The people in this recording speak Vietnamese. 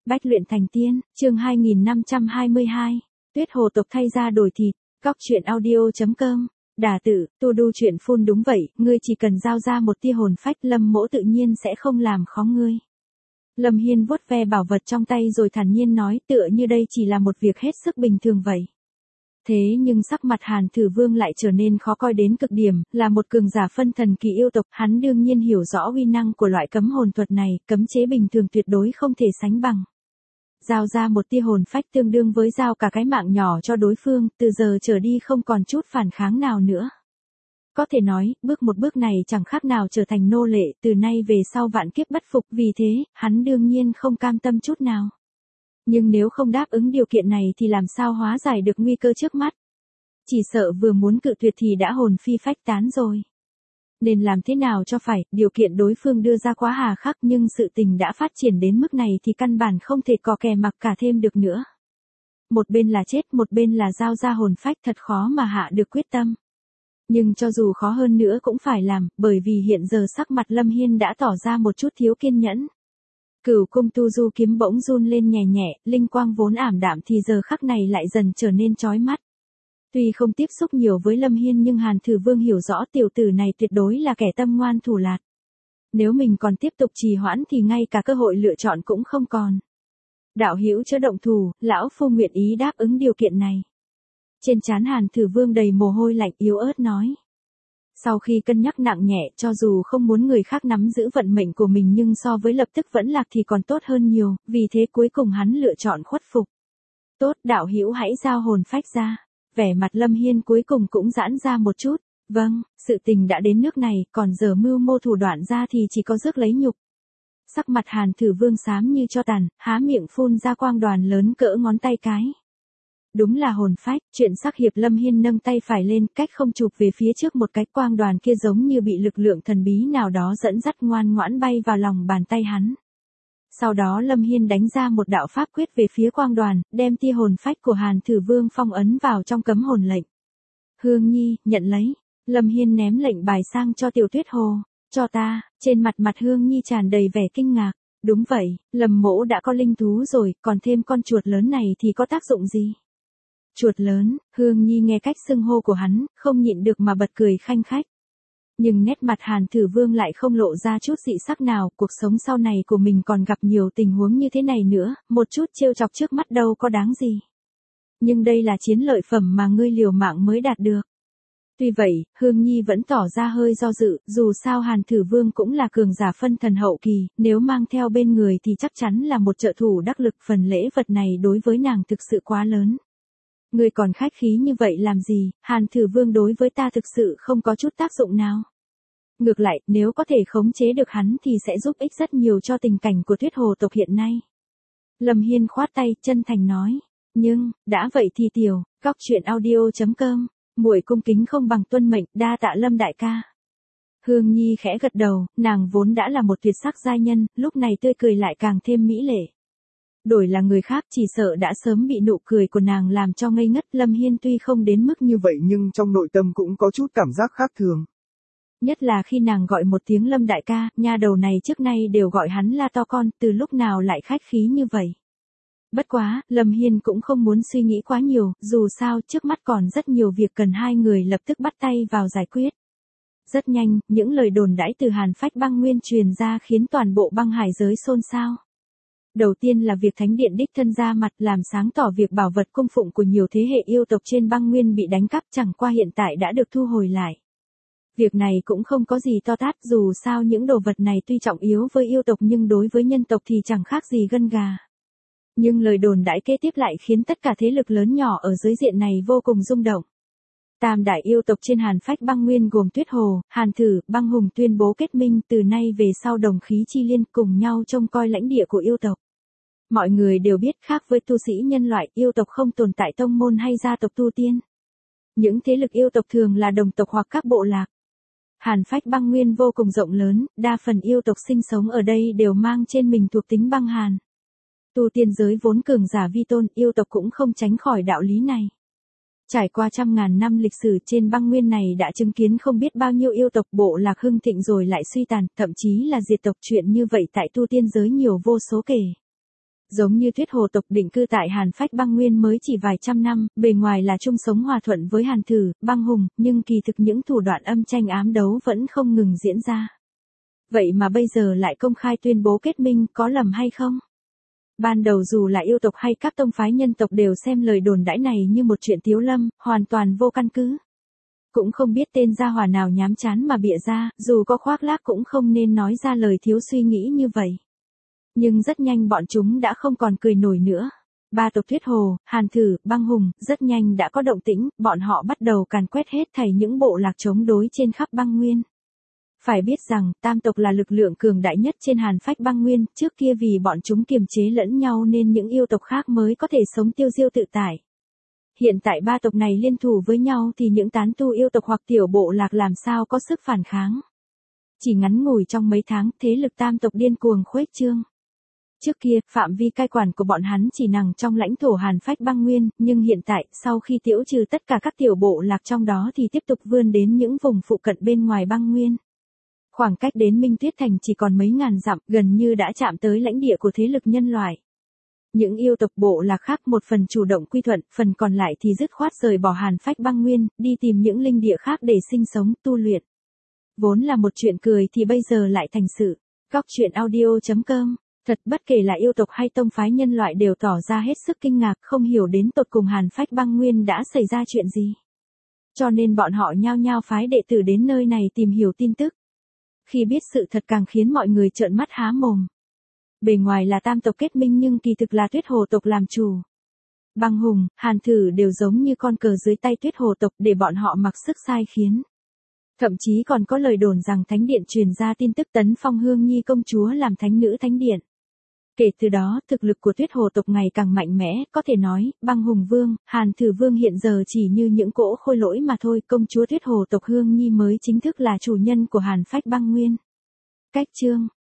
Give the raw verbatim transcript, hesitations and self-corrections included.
Bách luyện thành tiên, chương hai nghìn năm trăm hai mươi hai. Tuyết hồ tộc thay da đổi thịt, cóc truyện audio.com. Đà tử, tu đu chuyện phun đúng vậy, ngươi chỉ cần giao ra một tia hồn phách, Lâm mỗ tự nhiên sẽ không làm khó ngươi. Lâm Hiên vuốt ve bảo vật trong tay rồi thản nhiên nói, tựa như đây chỉ là một việc hết sức bình thường vậy. Thế nhưng sắc mặt Hàn Thử Vương lại trở nên khó coi đến cực điểm, là một cường giả phân thần kỳ yêu tộc, hắn đương nhiên hiểu rõ uy năng của loại cấm hồn thuật này, cấm chế bình thường tuyệt đối không thể sánh bằng. Giao ra một tia hồn phách tương đương với giao cả cái mạng nhỏ cho đối phương, từ giờ trở đi không còn chút phản kháng nào nữa. Có thể nói, bước một bước này chẳng khác nào trở thành nô lệ, từ nay về sau vạn kiếp bất phục, vì thế, hắn đương nhiên không cam tâm chút nào. Nhưng nếu không đáp ứng điều kiện này thì làm sao hóa giải được nguy cơ trước mắt. Chỉ sợ vừa muốn cự tuyệt thì đã hồn phi phách tán rồi. Nên làm thế nào cho phải, điều kiện đối phương đưa ra quá hà khắc, nhưng sự tình đã phát triển đến mức này thì căn bản không thể cò kè mặc cả thêm được nữa. Một bên là chết, một bên là giao ra hồn phách, thật khó mà hạ được quyết tâm. Nhưng cho dù khó hơn nữa cũng phải làm, bởi vì hiện giờ sắc mặt Lâm Hiên đã tỏ ra một chút thiếu kiên nhẫn. Cửu cung tu du kiếm bỗng run lên nhẹ nhẹ, linh quang vốn ảm đạm thì giờ khắc này lại dần trở nên chói mắt. Tuy không tiếp xúc nhiều với Lâm Hiên nhưng Hàn Thử Vương hiểu rõ tiểu tử này tuyệt đối là kẻ tâm ngoan thủ lạt. Nếu mình còn tiếp tục trì hoãn thì ngay cả cơ hội lựa chọn cũng không còn. Đạo hữu chớ động thủ, lão phu nguyện ý đáp ứng điều kiện này. Trên trán Hàn Thử Vương đầy mồ hôi lạnh yếu ớt nói. Sau khi cân nhắc nặng nhẹ, cho dù không muốn người khác nắm giữ vận mệnh của mình nhưng so với lập tức vẫn lạc thì còn tốt hơn nhiều, vì thế cuối cùng hắn lựa chọn khuất phục. Tốt, đạo hữu hãy giao hồn phách ra. Vẻ mặt Lâm Hiên cuối cùng cũng giãn ra một chút. Vâng, sự tình đã đến nước này, còn giờ mưu mô thủ đoạn ra thì chỉ có rước lấy nhục. Sắc mặt Hàn Thử Vương xám như cho tàn, há miệng phun ra quang đoàn lớn cỡ ngón tay cái. Đúng là hồn phách, chuyện sắc hiệp. Lâm Hiên nâng tay phải lên, cách không chụp về phía trước một cái, quang đoàn kia giống như bị lực lượng thần bí nào đó dẫn dắt ngoan ngoãn bay vào lòng bàn tay hắn. Sau đó Lâm Hiên đánh ra một đạo pháp quyết về phía quang đoàn, đem tia hồn phách của Hàn Thử Vương phong ấn vào trong cấm hồn lệnh. Hương Nhi, nhận lấy. Lâm Hiên ném lệnh bài sang cho Tiểu Tuyết Hồ. Cho ta. Trên mặt mặt Hương Nhi tràn đầy vẻ kinh ngạc. Đúng vậy, Lâm mỗ đã có linh thú rồi, còn thêm con chuột lớn này thì có tác dụng gì? Chuột lớn. Hương Nhi nghe cách xưng hô của hắn, không nhịn được mà bật cười khanh khách. Nhưng nét mặt Hàn Thử Vương lại không lộ ra chút dị sắc nào, cuộc sống sau này của mình còn gặp nhiều tình huống như thế này nữa, một chút trêu chọc trước mắt đâu có đáng gì. Nhưng đây là chiến lợi phẩm mà ngươi liều mạng mới đạt được. Tuy vậy, Hương Nhi vẫn tỏ ra hơi do dự, dù sao Hàn Thử Vương cũng là cường giả phân thần hậu kỳ, nếu mang theo bên người thì chắc chắn là một trợ thủ đắc lực, phần lễ vật này đối với nàng thực sự quá lớn. Ngươi còn khách khí như vậy làm gì, Hàn Thử Vương đối với ta thực sự không có chút tác dụng nào. Ngược lại, nếu có thể khống chế được hắn thì sẽ giúp ích rất nhiều cho tình cảnh của Tuyết Hồ tộc hiện nay. Lâm Hiên khoát tay, chân thành nói. Nhưng, đã vậy thì tiểu, cóc truyện audio.com, muội cung kính không bằng tuân mệnh, đa tạ Lâm đại ca. Hương Nhi khẽ gật đầu, nàng vốn đã là một tuyệt sắc giai nhân, lúc này tươi cười lại càng thêm mỹ lệ. Đổi là người khác chỉ sợ đã sớm bị nụ cười của nàng làm cho ngây ngất. Lâm Hiên tuy không đến mức như vậy nhưng trong nội tâm cũng có chút cảm giác khác thường. Nhất là khi nàng gọi một tiếng Lâm đại ca, nha đầu này trước nay đều gọi hắn là to con, từ lúc nào lại khách khí như vậy. Bất quá, Lâm Hiên cũng không muốn suy nghĩ quá nhiều, dù sao trước mắt còn rất nhiều việc cần hai người lập tức bắt tay vào giải quyết. Rất nhanh, những lời đồn đãi từ Hàn Phách Băng Nguyên truyền ra khiến toàn bộ băng hải giới xôn xao. Đầu tiên là việc Thánh Điện đích thân ra mặt làm sáng tỏ việc bảo vật cung phụng của nhiều thế hệ yêu tộc trên băng nguyên bị đánh cắp, chẳng qua hiện tại đã được thu hồi lại. Việc này cũng không có gì to tát, dù sao những đồ vật này tuy trọng yếu với yêu tộc nhưng đối với nhân tộc thì chẳng khác gì gân gà. Nhưng lời đồn đãi kế tiếp lại khiến tất cả thế lực lớn nhỏ ở dưới diện này vô cùng rung động. Tam đại yêu tộc trên Hàn Phách Băng Nguyên gồm Tuyết Hồ, Hàn Thử, Băng Hùng tuyên bố kết minh, từ nay về sau đồng khí chi liên, cùng nhau trông coi lãnh địa của yêu tộc. Mọi người đều biết, khác với tu sĩ nhân loại, yêu tộc không tồn tại tông môn hay gia tộc tu tiên. Những thế lực yêu tộc thường là đồng tộc hoặc các bộ lạc. Hàn Phách Băng Nguyên vô cùng rộng lớn, đa phần yêu tộc sinh sống ở đây đều mang trên mình thuộc tính băng hàn. Tu tiên giới vốn cường giả vi tôn, yêu tộc cũng không tránh khỏi đạo lý này. Trải qua trăm ngàn năm lịch sử trên băng nguyên này đã chứng kiến không biết bao nhiêu yêu tộc bộ lạc hưng thịnh rồi lại suy tàn, thậm chí là diệt tộc, chuyện như vậy tại tu tiên giới nhiều vô số kể. Giống như Tuyết Hồ tộc định cư tại Hàn Phách Băng Nguyên mới chỉ vài trăm năm, bề ngoài là chung sống hòa thuận với Hàn Thử, Băng Hùng, nhưng kỳ thực những thủ đoạn âm tranh ám đấu vẫn không ngừng diễn ra. Vậy mà bây giờ lại công khai tuyên bố kết minh, có lầm hay không? Ban đầu dù là yêu tộc hay các tông phái nhân tộc đều xem lời đồn đãi này như một chuyện tiếu lâm, hoàn toàn vô căn cứ. Cũng không biết tên gia hỏa nào nhám chán mà bịa ra, dù có khoác lác cũng không nên nói ra lời thiếu suy nghĩ như vậy. Nhưng rất nhanh bọn chúng đã không còn cười nổi nữa. Ba tộc Tuyết Hồ, Hàn Thử, Băng Hùng, rất nhanh đã có động tĩnh, bọn họ bắt đầu càn quét hết thảy những bộ lạc chống đối trên khắp băng nguyên. Phải biết rằng, tam tộc là lực lượng cường đại nhất trên Hàn Phách Băng Nguyên, trước kia vì bọn chúng kiềm chế lẫn nhau nên những yêu tộc khác mới có thể sống tiêu diêu tự tại. Hiện tại ba tộc này liên thủ với nhau thì những tán tu yêu tộc hoặc tiểu bộ lạc làm sao có sức phản kháng. Chỉ ngắn ngủi trong mấy tháng, thế lực tam tộc điên cuồng khuếch trương. Trước kia, phạm vi cai quản của bọn hắn chỉ nằm trong lãnh thổ Hàn Phách Băng Nguyên, nhưng hiện tại, sau khi tiêu trừ tất cả các tiểu bộ lạc trong đó thì tiếp tục vươn đến những vùng phụ cận bên ngoài băng nguyên. Khoảng cách đến Minh Tuyết Thành chỉ còn mấy ngàn dặm, gần như đã chạm tới lãnh địa của thế lực nhân loại. Những yêu tộc bộ lạc khác một phần chủ động quy thuận, phần còn lại thì dứt khoát rời bỏ Hàn Phách Băng Nguyên, đi tìm những linh địa khác để sinh sống, tu luyện. Vốn là một chuyện cười thì bây giờ lại thành sự. Góc truyện audio chấm com. Thật bất kể là yêu tộc hay tông phái nhân loại đều tỏ ra hết sức kinh ngạc, không hiểu đến tột cùng Hàn Phách Băng Nguyên đã xảy ra chuyện gì. Cho nên bọn họ nhao nhao phái đệ tử đến nơi này tìm hiểu tin tức. Khi biết sự thật càng khiến mọi người trợn mắt há mồm. Bề ngoài là tam tộc kết minh nhưng kỳ thực là Tuyết Hồ tộc làm chủ. Băng Hùng, Hàn Thử đều giống như con cờ dưới tay Tuyết Hồ tộc để bọn họ mặc sức sai khiến. Thậm chí còn có lời đồn rằng Thánh Điện truyền ra tin tức tấn phong Hương Nhi công chúa làm thánh nữ Thánh Điện. Kể từ đó, thực lực của Tuyết Hồ tộc ngày càng mạnh mẽ, có thể nói, Băng Hùng Vương, Hàn Thử Vương hiện giờ chỉ như những cỗ khôi lỗi mà thôi, công chúa Tuyết Hồ tộc Hương Nhi mới chính thức là chủ nhân của Hàn Phách Băng Nguyên. Cách chương